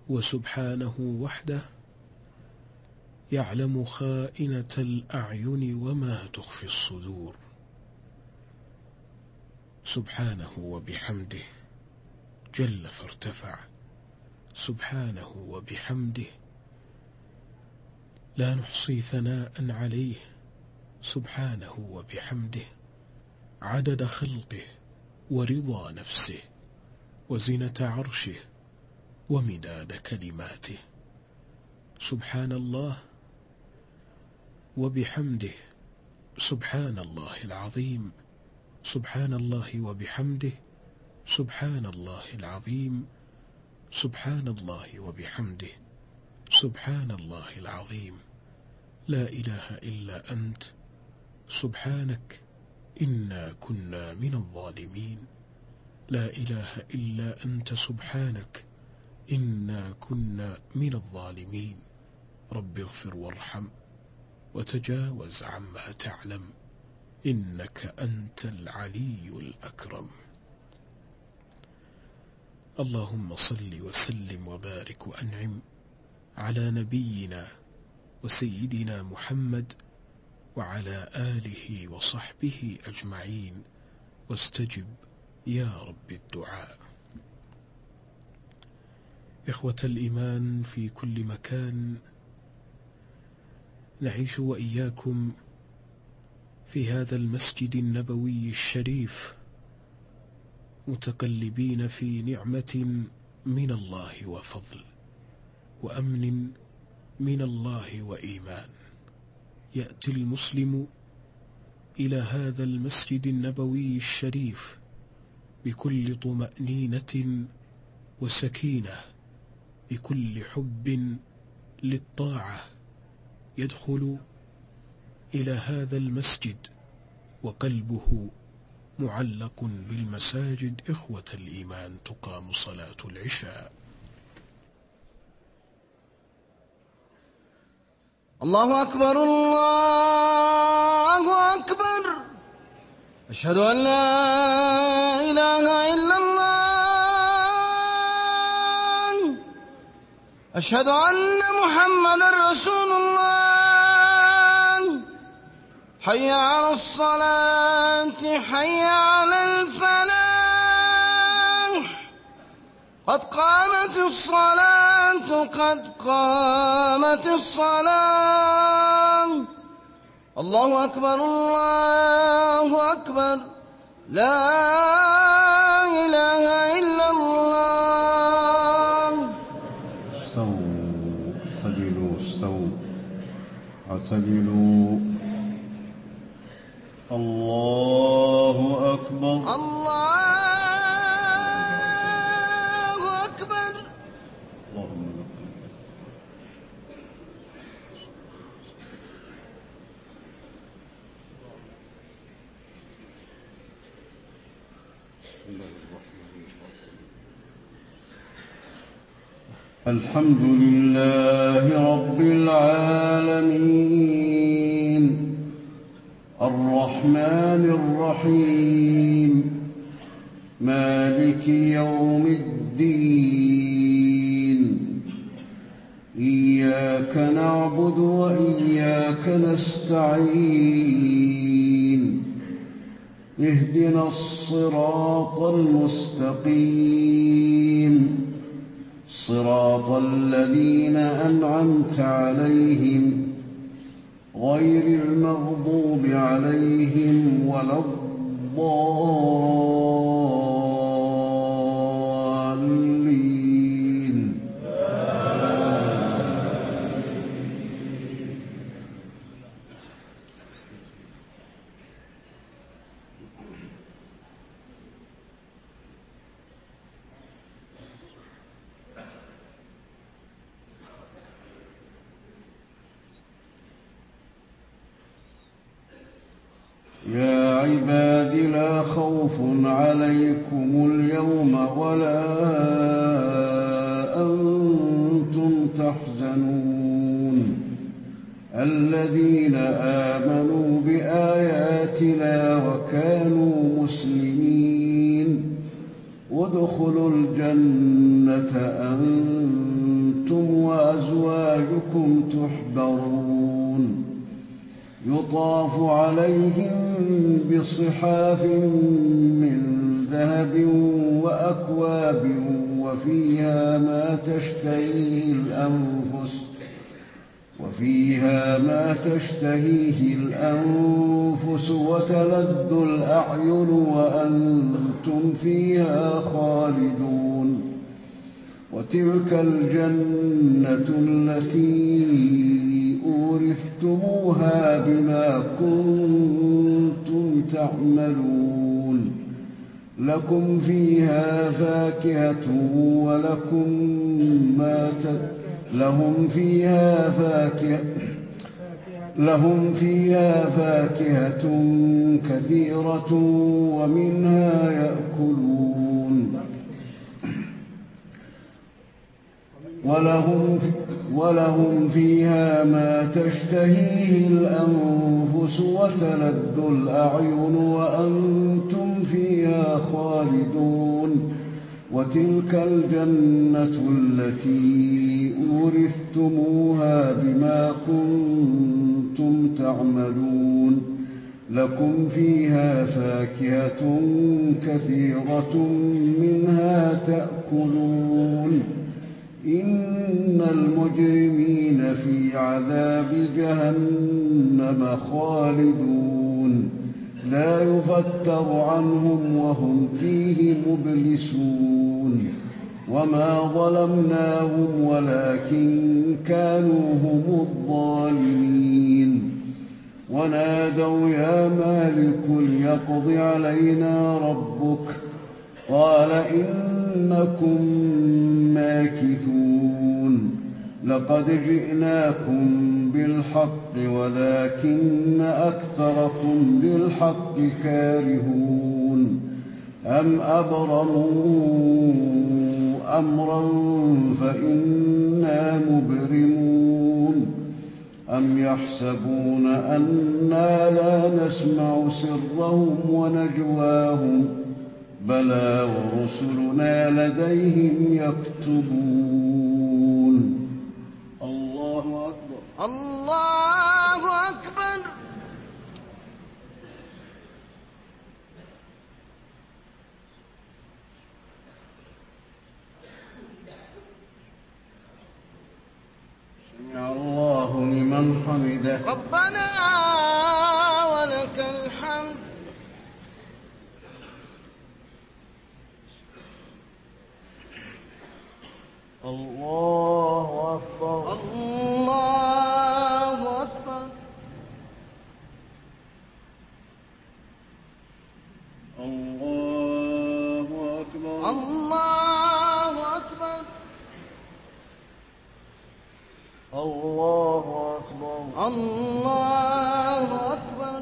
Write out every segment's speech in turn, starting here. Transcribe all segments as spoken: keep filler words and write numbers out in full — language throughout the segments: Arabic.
وسبحانه وحده يعلم خائنة الأعين وما تخفي الصدور. سبحانه وبحمده جل فارتفع، سبحانه وبحمده لا نحصي ثناء عليه، سبحانه وبحمده عدد خلقه ورضا نفسه وزنة عرشه ومداد كلماته. سبحان الله وبحمده، سبحان الله العظيم، سبحان الله وبحمده، سبحان الله العظيم، سبحان الله وبحمده، سبحان الله العظيم. لا إله إلا أنت سبحانك إنا كنا من الظالمين. لا إله إلا أنت سبحانك إنا كنا من الظالمين. رب اغفر وارحم وتجاوز عما تعلم إنك أنت العلي الأكرم. اللهم صل وسلم وبارك وأنعم على نبينا وسيدنا محمد وعلى آله وصحبه أجمعين، واستجب يا رب الدعاء. إخوة الإيمان في كل مكان، نعيش وإياكم في هذا المسجد النبوي الشريف متقلبين في نعمة من الله وفضل وأمن من الله وإيمان. يأتي المسلم إلى هذا المسجد النبوي الشريف بكل طمأنينة وسكينة، بكل حب للطاعة. يدخل إلى هذا المسجد وقلبه معلق بالمساجد. إخوة الإيمان، تقام صلاة العشاء. الله أكبر، الله أكبر، أشهد أن لا إله إلا الله، أشهد أن محمدا رسول الله. حي على الصلاة، حي على الفلاح، قد قامت الصلاة، قد قامت الصلاة. الله أكبر، الله أكبر، لا إله إلا الله. استووا اعتدلوا، استووا اعتدلوا. الله أكبر، الله أكبر. اللهم لك الحمد لله رب العالمين، الرحمن الرحيم، مالك يوم الدين. إياك نعبد وإياك نستعين. اهدنا الصراط المستقيم، صراط الذين أنعمت عليهم غير المغضوب عليهم ولا الضالين. يا عباد لا خوف عليكم اليوم ولا أنتم تحزنون. الذين آمنوا بآياتنا وكانوا مسلمين ادخلوا الجنة أنتم أزواجكم تحبرون يطاف عليهم بصحاف من ذهب وأكواب وفيها ما تشتهيه الأنفس وفيها ما تشتهيه الأنفس وتلذ الأعين وأنتم فيها خالدون وتلك الجنة التي أورثتموها بما كنتم تعملون لكم فيها فاكهة ولكم ما تدعون لهم فيها فاكهة لهم فيها فاكهة كثيرة ومنها يأكلون ولهم ولهم فيها ما تشتهيه الأنفس وتلذ الأعين وأنتم فيها خالدون وتلك الجنة التي أورثتموها بما كنتم تعملون لكم فيها فاكهة كثيرة منها تأكلون إن المجرمين في عذاب جهنم خالدون لا يفتر عنهم وهم فيه مبلسون وما ظلمناهم ولكن كانوا هم الظالمين ونادوا يا مالك ليقض علينا ربك قال إنكم ماكثون لقد جئناكم بالحق ولكن أكثركم للحق كارهون أم أبرموا أمرا فإنا مبرمون أم يحسبون أنا لا نسمع سرهم ونجواهم بلى ورسلنا لديهم يكتبون الله أكبر الله أكبر سمع الله لمن حمده ربنا ولك الحمد الله أكبر الله أكبر الله أكبر الله أكبر الله أكبر الله أكبر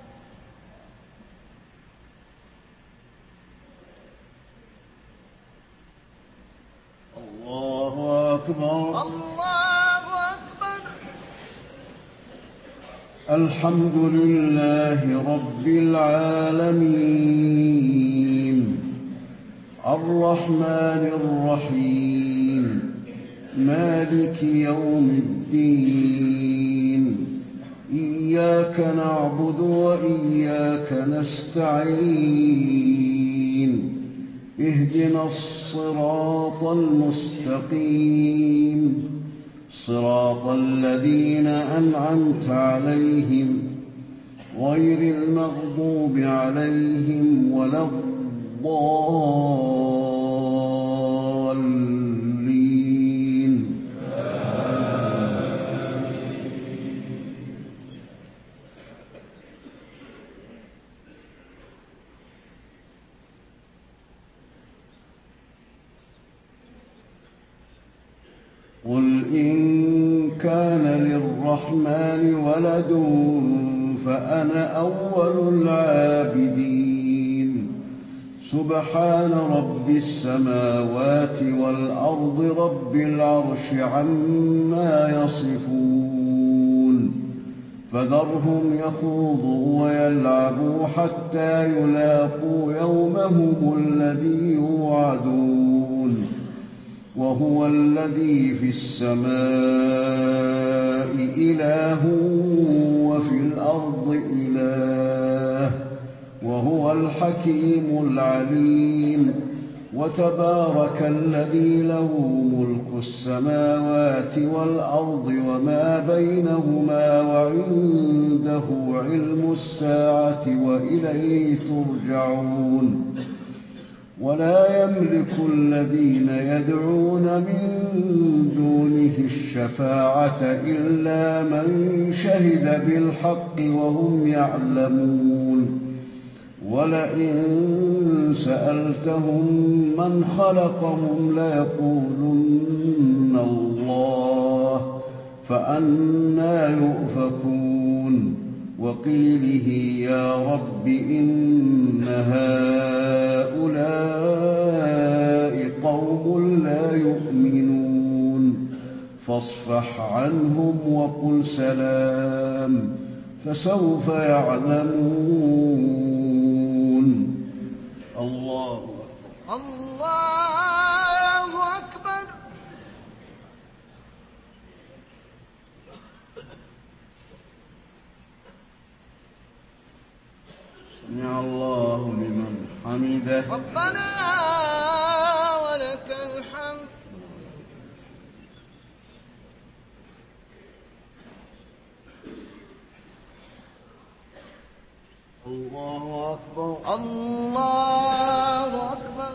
الله أكبر الله أكبر الحمد لله رب العالمين الرحمن الرحيم مالك يوم الدين إياك نعبد وإياك نستعين اهدنا الصراط المستقيم صراط الذين أنعمت عليهم غير المغضوب عليهم ولا الضالين قل إن كان للرحمن ولد فأنا أول العابدين سبحان رب السماوات والأرض رب العرش عما يصفون فذرهم يخوضوا ويلعبوا حتى يلاقوا يومهم الذي يوعدون وهو الذي في السماء إله وفي الأرض إله وهو الحكيم العليم وتبارك الذي له ملك السماوات والأرض وما بينهما وعنده علم الساعة وإليه ترجعون ولا يملك الذين يدعون من دونه الشفاعة إلا من شهد بالحق وهم يعلمون ولئن سألتهم من خلقهم ليقولن الله فأنى يؤفكون وقيله يا رب إن هؤلاء قوم لا يؤمنون فاصفح عنهم وقل سلام فسوف يعلمون الله الله أكبر. سمع الله لمن حمده ربنا ولك الحمد. الله أكبر الله أكبر.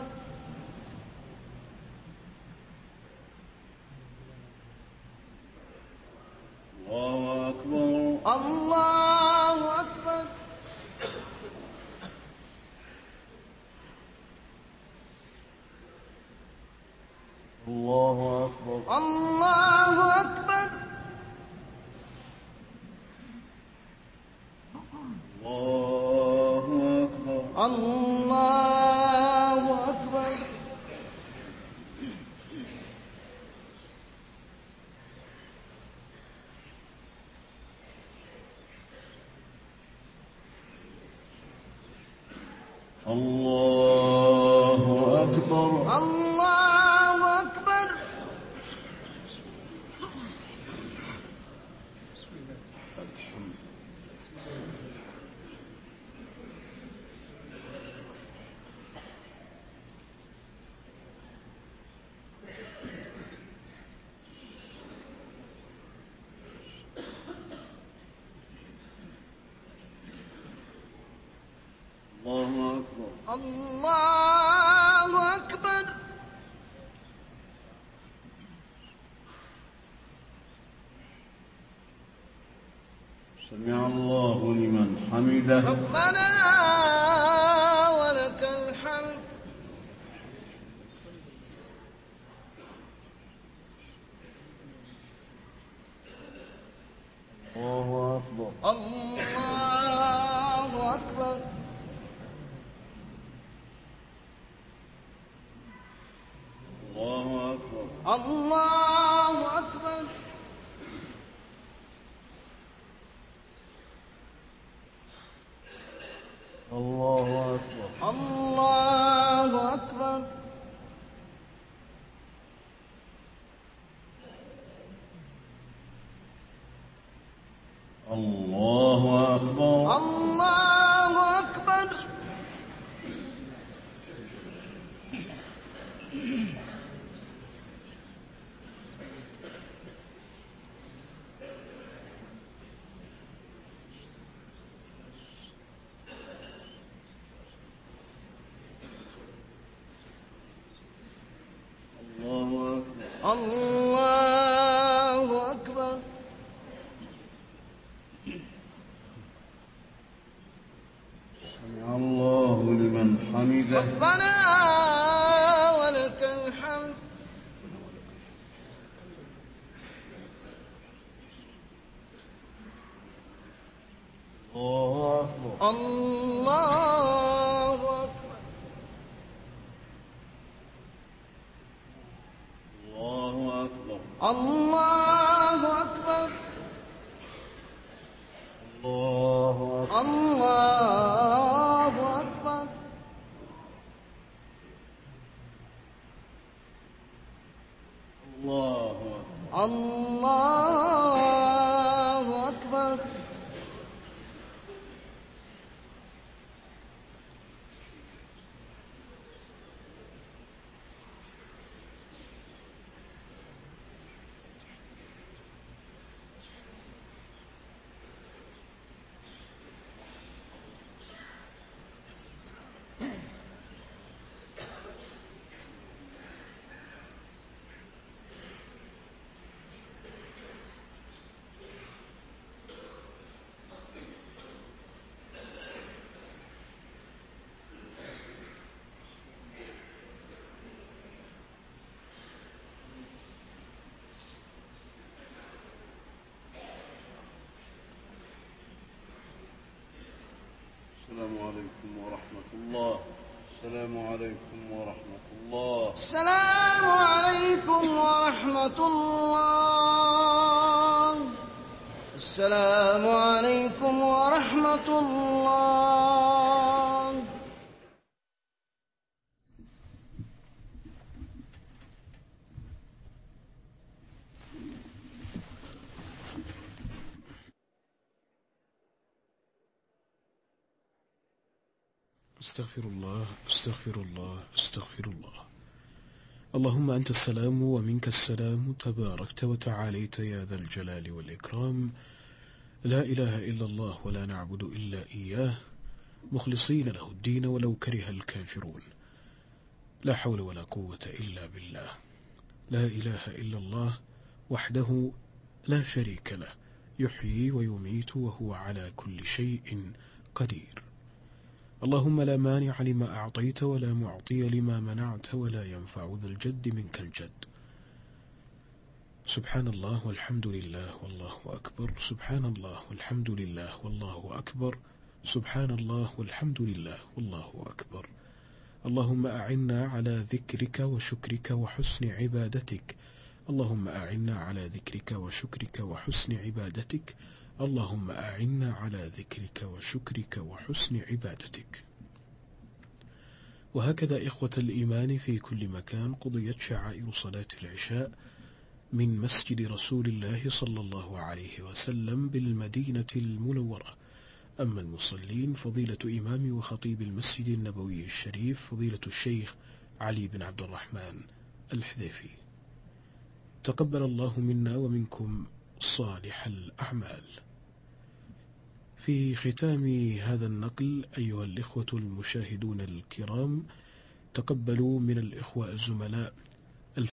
الله أكبر الله أكبر. الله أكبر الله أكبر. الله أكبر الله أكبر. الله أكبر الله أكبر. الله أكبر الله أكبر. سمع الله لمن حمده ربنا ولك الحمد. الله أكبر الله أكبر. الله أكبر الله أكبر. الله أكبر الله أكبر. الله أكبر الله أكبر. الله أكبر الله أكبر. سمع الله لمن حمده ربنا ولك الحمد. الله أكبر الله أكبر. الله أكبر الله أكبر. الله أكبر الله أكبر. الله أكبر. السلام عليكم ورحمة الله. السلام عليكم ورحمة الله. السلام عليكم ورحمة الله. السلام عليكم ورحمة الله. استغفر الله استغفر الله استغفر الله. اللهم أنت السلام ومنك السلام، تباركت وتعاليت يا ذا الجلال والإكرام. لا إله إلا الله ولا نعبد إلا إياه، مخلصين له الدين ولو كره الكافرون. لا حول ولا قوة إلا بالله. لا إله إلا الله وحده لا شريك له، يحيي ويميت وهو على كل شيء قدير. اللهم لا مانع لما أعطيت ولا معطي لما منعت ولا ينفع ذا الجد منك الجد. سبحان الله والحمد لله والله أكبر. سبحان الله والحمد لله والله أكبر. سبحان الله والحمد لله والله أكبر. اللهم أعنا على ذكرك وشكرك وحسن عبادتك. اللهم أعنا على ذكرك وشكرك وحسن عبادتك. اللهم أعنا على ذكرك وشكرك وحسن عبادتك. وهكذا إخوة الإيمان في كل مكان قضيت شعائر صلاة العشاء من مسجد رسول الله صلى الله عليه وسلم بالمدينة المنورة. أما المصلين فضيلة إمام وخطيب المسجد النبوي الشريف فضيلة الشيخ علي بن عبد الرحمن الحذيفي. تقبل الله منا ومنكم صالح الأعمال. في ختام هذا النقل أيها الإخوة المشاهدون الكرام، تقبلوا من الإخوة الزملاء